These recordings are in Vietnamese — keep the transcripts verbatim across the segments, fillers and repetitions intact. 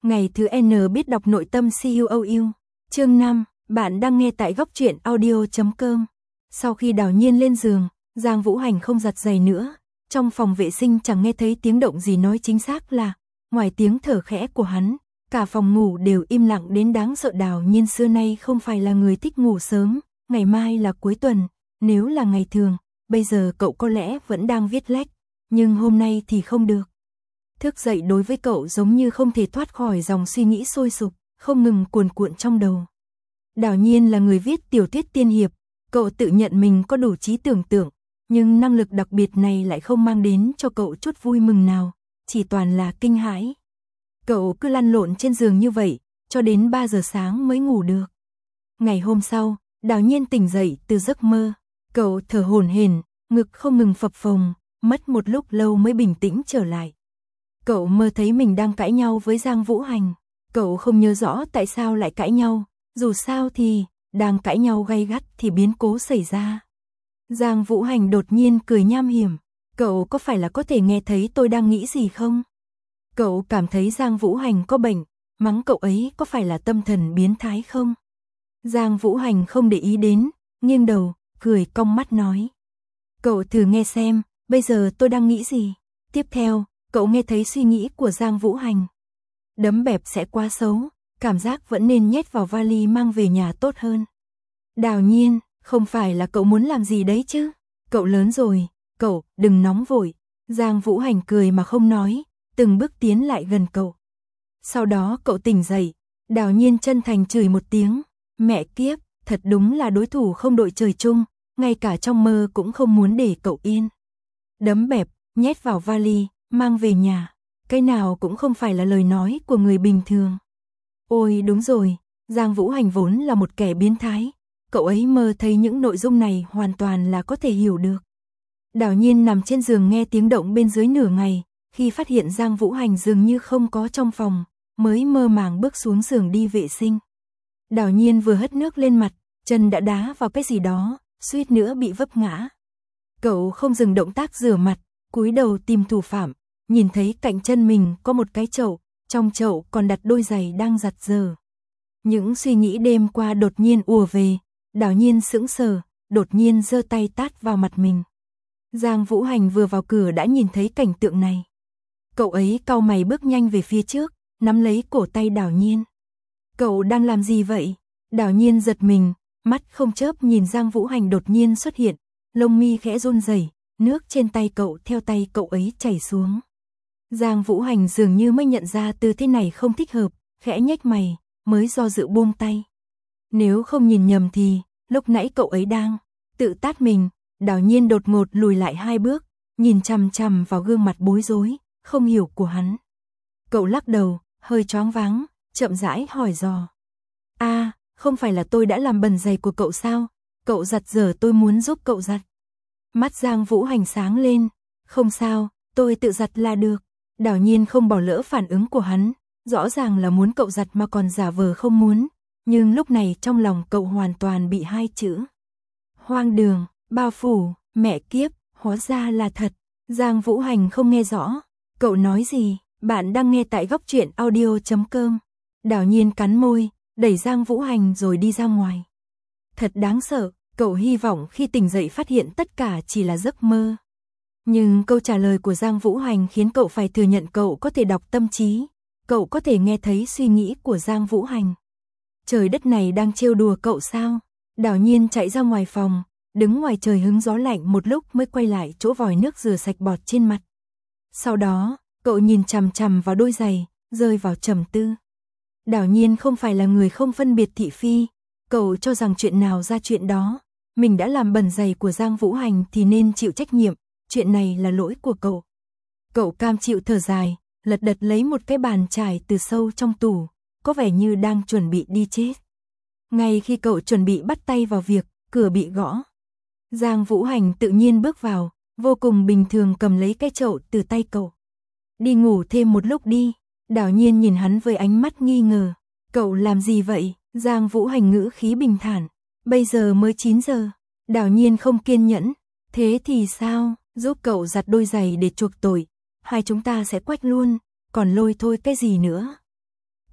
Ngày thứ N biết đọc nội tâm xê u o u. Chương năm, bạn đang nghe tại góc truyện audio chấm com. Sau khi Đào Nhiên lên giường, Giang Vũ Hành không giặt giày nữa. Trong phòng vệ sinh chẳng nghe thấy tiếng động gì, nói chính xác là, ngoài tiếng thở khẽ của hắn, cả phòng ngủ đều im lặng đến đáng sợ. Đào Nhiên xưa nay không phải là người thích ngủ sớm, ngày mai là cuối tuần, nếu là ngày thường, bây giờ cậu có lẽ vẫn đang viết lách, nhưng hôm nay thì không được. Thức dậy đối với cậu giống như không thể thoát khỏi dòng suy nghĩ sôi sục, không ngừng cuồn cuộn trong đầu. Đào Nhiên là người viết tiểu thuyết tiên hiệp, cậu tự nhận mình có đủ trí tưởng tượng, nhưng năng lực đặc biệt này lại không mang đến cho cậu chút vui mừng nào, chỉ toàn là kinh hãi. Cậu cứ lăn lộn trên giường như vậy, cho đến ba giờ sáng mới ngủ được. Ngày hôm sau, Đào Nhiên tỉnh dậy từ giấc mơ, cậu thở hổn hển, ngực không ngừng phập phồng, mất một lúc lâu mới bình tĩnh trở lại. Cậu mơ thấy mình đang cãi nhau với Giang Vũ Hành, cậu không nhớ rõ tại sao lại cãi nhau, dù sao thì, đang cãi nhau gay gắt thì biến cố xảy ra. Giang Vũ Hành đột nhiên cười nham hiểm, cậu có phải là có thể nghe thấy tôi đang nghĩ gì không? Cậu cảm thấy Giang Vũ Hành có bệnh, mắng cậu ấy có phải là tâm thần biến thái không? Giang Vũ Hành không để ý đến, nghiêng đầu, cười cong mắt nói. Cậu thử nghe xem, bây giờ tôi đang nghĩ gì? Tiếp theo, cậu nghe thấy suy nghĩ của Giang Vũ Hành. Đấm bẹp sẽ quá xấu, cảm giác vẫn nên nhét vào vali mang về nhà tốt hơn. Đào Nhiên, không phải là cậu muốn làm gì đấy chứ? Cậu lớn rồi, cậu đừng nóng vội. Giang Vũ Hành cười mà không nói, từng bước tiến lại gần cậu. Sau đó cậu tỉnh dậy, Đào Nhiên chân thành chửi một tiếng, mẹ kiếp, thật đúng là đối thủ không đội trời chung, ngay cả trong mơ cũng không muốn để cậu yên. Đấm bẹp, nhét vào vali, mang về nhà, cái nào cũng không phải là lời nói của người bình thường. Ôi đúng rồi, Giang Vũ Hành vốn là một kẻ biến thái, cậu ấy mơ thấy những nội dung này hoàn toàn là có thể hiểu được. Đào Nhiên nằm trên giường nghe tiếng động bên dưới nửa ngày, khi phát hiện Giang Vũ Hành dường như không có trong phòng, mới mơ màng bước xuống giường đi vệ sinh. Đào Nhiên vừa hất nước lên mặt, chân đã đá vào cái gì đó, suýt nữa bị vấp ngã. Cậu không dừng động tác rửa mặt, cúi đầu tìm thủ phạm, nhìn thấy cạnh chân mình có một cái chậu, trong chậu còn đặt đôi giày đang giặt dở. Những suy nghĩ đêm qua đột nhiên ùa về, Đào Nhiên sững sờ, đột nhiên giơ tay tát vào mặt mình. Giang Vũ Hành vừa vào cửa đã nhìn thấy cảnh tượng này. Cậu ấy cau mày bước nhanh về phía trước, nắm lấy cổ tay Đào Nhiên. Cậu đang làm gì vậy? Đào Nhiên giật mình, mắt không chớp nhìn Giang Vũ Hành đột nhiên xuất hiện, lông mi khẽ run rẩy, nước trên tay cậu theo tay cậu ấy chảy xuống. Giang Vũ Hành dường như mới nhận ra tư thế này không thích hợp, khẽ nhếch mày, mới do dự buông tay. Nếu không nhìn nhầm thì, lúc nãy cậu ấy đang tự tát mình. Đào Nhiên đột ngột lùi lại hai bước, nhìn chằm chằm vào gương mặt bối rối, không hiểu của hắn. Cậu lắc đầu, hơi choáng váng, chậm rãi hỏi dò. A, à, không phải là tôi đã làm bẩn giày của cậu sao? Cậu giặt giờ tôi muốn giúp cậu giặt. Mắt Giang Vũ Hành sáng lên, không sao, tôi tự giặt là được. Đào Nhiên không bỏ lỡ phản ứng của hắn, rõ ràng là muốn cậu giặt mà còn giả vờ không muốn, nhưng lúc này trong lòng cậu hoàn toàn bị hai chữ hoang đường bao phủ. Mẹ kiếp, hóa ra là thật. Giang Vũ Hành không nghe rõ. Cậu nói gì? Bạn đang nghe tại góc truyện audio chấm com. Đào Nhiên cắn môi, đẩy Giang Vũ Hành rồi đi ra ngoài. Thật đáng sợ, cậu hy vọng khi tỉnh dậy phát hiện tất cả chỉ là giấc mơ. Nhưng câu trả lời của Giang Vũ Hành khiến cậu phải thừa nhận cậu có thể đọc tâm trí. Cậu có thể nghe thấy suy nghĩ của Giang Vũ Hành. Trời đất này đang trêu đùa cậu sao? Đào Nhiên chạy ra ngoài phòng, đứng ngoài trời hứng gió lạnh một lúc mới quay lại chỗ vòi nước rửa sạch bọt trên mặt. Sau đó, cậu nhìn chằm chằm vào đôi giày, rơi vào trầm tư. Đào Nhiên không phải là người không phân biệt thị phi, cậu cho rằng chuyện nào ra chuyện đó, mình đã làm bẩn giày của Giang Vũ Hành thì nên chịu trách nhiệm, chuyện này là lỗi của cậu. Cậu cam chịu thở dài, lật đật lấy một cái bàn chải từ sâu trong tủ, có vẻ như đang chuẩn bị đi chết. Ngay khi cậu chuẩn bị bắt tay vào việc, cửa bị gõ. Giang Vũ Hành tự nhiên bước vào, vô cùng bình thường cầm lấy cái chậu từ tay cậu. Đi ngủ thêm một lúc đi. Đào Nhiên nhìn hắn với ánh mắt nghi ngờ. Cậu làm gì vậy? Giang Vũ Hành ngữ khí bình thản. Bây giờ mới chín giờ. Đào Nhiên không kiên nhẫn. Thế thì sao? Giúp cậu giặt đôi giày để chuộc tội. Hai chúng ta sẽ quách luôn. Còn lôi thôi cái gì nữa?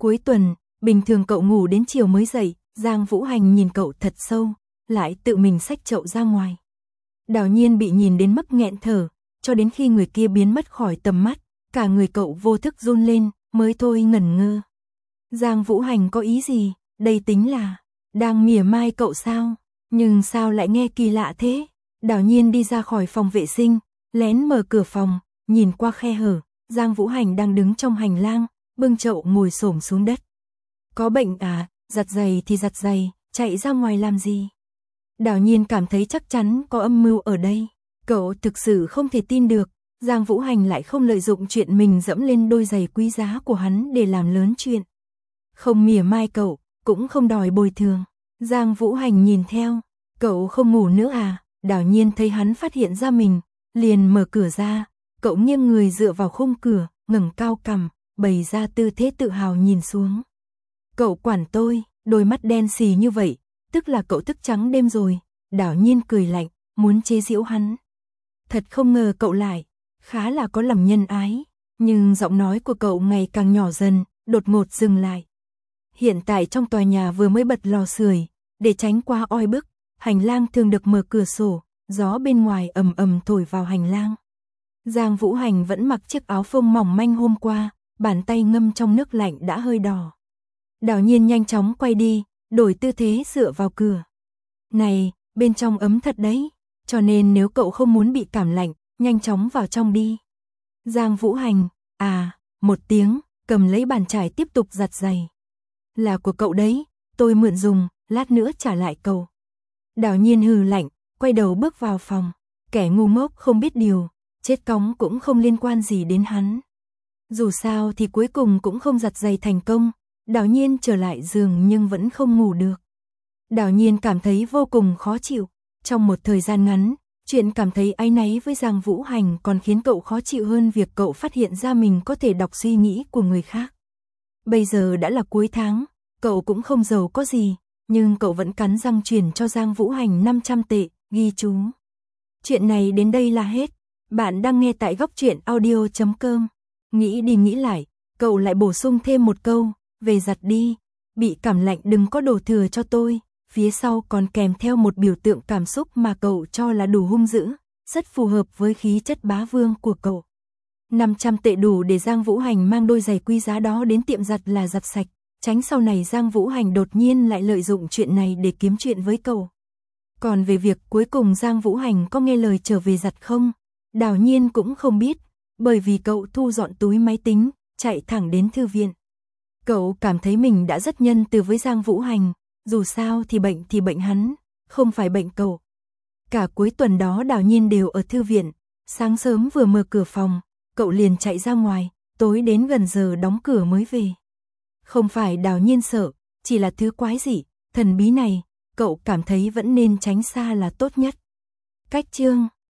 Cuối tuần, bình thường cậu ngủ đến chiều mới dậy, Giang Vũ Hành nhìn cậu thật sâu, lại tự mình xách chậu ra ngoài. Đào Nhiên bị nhìn đến mức nghẹn thở, cho đến khi người kia biến mất khỏi tầm mắt, cả người cậu vô thức run lên, mới thôi ngẩn ngơ. Giang Vũ Hành có ý gì, đây tính là đang mỉa mai cậu sao, nhưng sao lại nghe kỳ lạ thế. Đào Nhiên đi ra khỏi phòng vệ sinh, lén mở cửa phòng, nhìn qua khe hở, Giang Vũ Hành đang đứng trong hành lang, bưng chậu ngồi xổm xuống đất. Có bệnh à, giặt giày thì giặt giày, chạy ra ngoài làm gì? Đào Nhiên cảm thấy chắc chắn có âm mưu ở đây. Cậu thực sự không thể tin được, Giang Vũ Hành lại không lợi dụng chuyện mình dẫm lên đôi giày quý giá của hắn để làm lớn chuyện. Không mỉa mai cậu, cũng không đòi bồi thường. Giang Vũ Hành nhìn theo, cậu không ngủ nữa à? Đào Nhiên thấy hắn phát hiện ra mình, liền mở cửa ra, cậu nghiêng người dựa vào khung cửa, ngẩng cao cằm, bày ra tư thế tự hào nhìn xuống. Cậu quản tôi, đôi mắt đen xì như vậy, tức là cậu thức trắng đêm rồi. Đào Nhiên cười lạnh, muốn chế giễu hắn. Thật không ngờ cậu lại, khá là có lòng nhân ái, nhưng giọng nói của cậu ngày càng nhỏ dần, đột ngột dừng lại. Hiện tại trong tòa nhà vừa mới bật lò sưởi, để tránh quá oi bức, hành lang thường được mở cửa sổ, gió bên ngoài ầm ầm thổi vào hành lang. Giang Vũ Hành vẫn mặc chiếc áo phông mỏng manh hôm qua, bàn tay ngâm trong nước lạnh đã hơi đỏ. Đào Nhiên nhanh chóng quay đi, đổi tư thế dựa vào cửa. Này, bên trong ấm thật đấy, cho nên nếu cậu không muốn bị cảm lạnh, nhanh chóng vào trong đi. Giang Vũ Hành, à, một tiếng, cầm lấy bàn chải tiếp tục giặt giày. Là của cậu đấy, tôi mượn dùng, lát nữa trả lại cậu. Đào Nhiên hừ lạnh, quay đầu bước vào phòng. Kẻ ngu ngốc không biết điều, chết cóng cũng không liên quan gì đến hắn. Dù sao thì cuối cùng cũng không giặt giày thành công. Đào Nhiên trở lại giường nhưng vẫn không ngủ được. Đào Nhiên cảm thấy vô cùng khó chịu. Trong một thời gian ngắn, chuyện cảm thấy áy náy với Giang Vũ Hành còn khiến cậu khó chịu hơn việc cậu phát hiện ra mình có thể đọc suy nghĩ của người khác. Bây giờ đã là cuối tháng, cậu cũng không giàu có gì, nhưng cậu vẫn cắn răng chuyển cho Giang Vũ Hành năm trăm tệ, ghi chú. Chuyện này đến đây là hết. Bạn đang nghe tại góc truyện audio chấm com. Nghĩ đi nghĩ lại, cậu lại bổ sung thêm một câu, về giặt đi, bị cảm lạnh đừng có đổ thừa cho tôi. Phía sau còn kèm theo một biểu tượng cảm xúc mà cậu cho là đủ hung dữ, rất phù hợp với khí chất bá vương của cậu. năm trăm tệ đủ để Giang Vũ Hành mang đôi giày quý giá đó đến tiệm giặt là giặt sạch, tránh sau này Giang Vũ Hành đột nhiên lại lợi dụng chuyện này để kiếm chuyện với cậu. Còn về việc cuối cùng Giang Vũ Hành có nghe lời trở về giặt không, Đào Nhiên cũng không biết, bởi vì cậu thu dọn túi máy tính, chạy thẳng đến thư viện. Cậu cảm thấy mình đã rất nhân từ với Giang Vũ Hành, dù sao thì bệnh thì bệnh hắn, không phải bệnh cậu. Cả cuối tuần đó Đào Nhiên đều ở thư viện, sáng sớm vừa mở cửa phòng, cậu liền chạy ra ngoài, tối đến gần giờ đóng cửa mới về. Không phải Đào Nhiên sợ, chỉ là thứ quái dị, thần bí này, cậu cảm thấy vẫn nên tránh xa là tốt nhất. Cách chương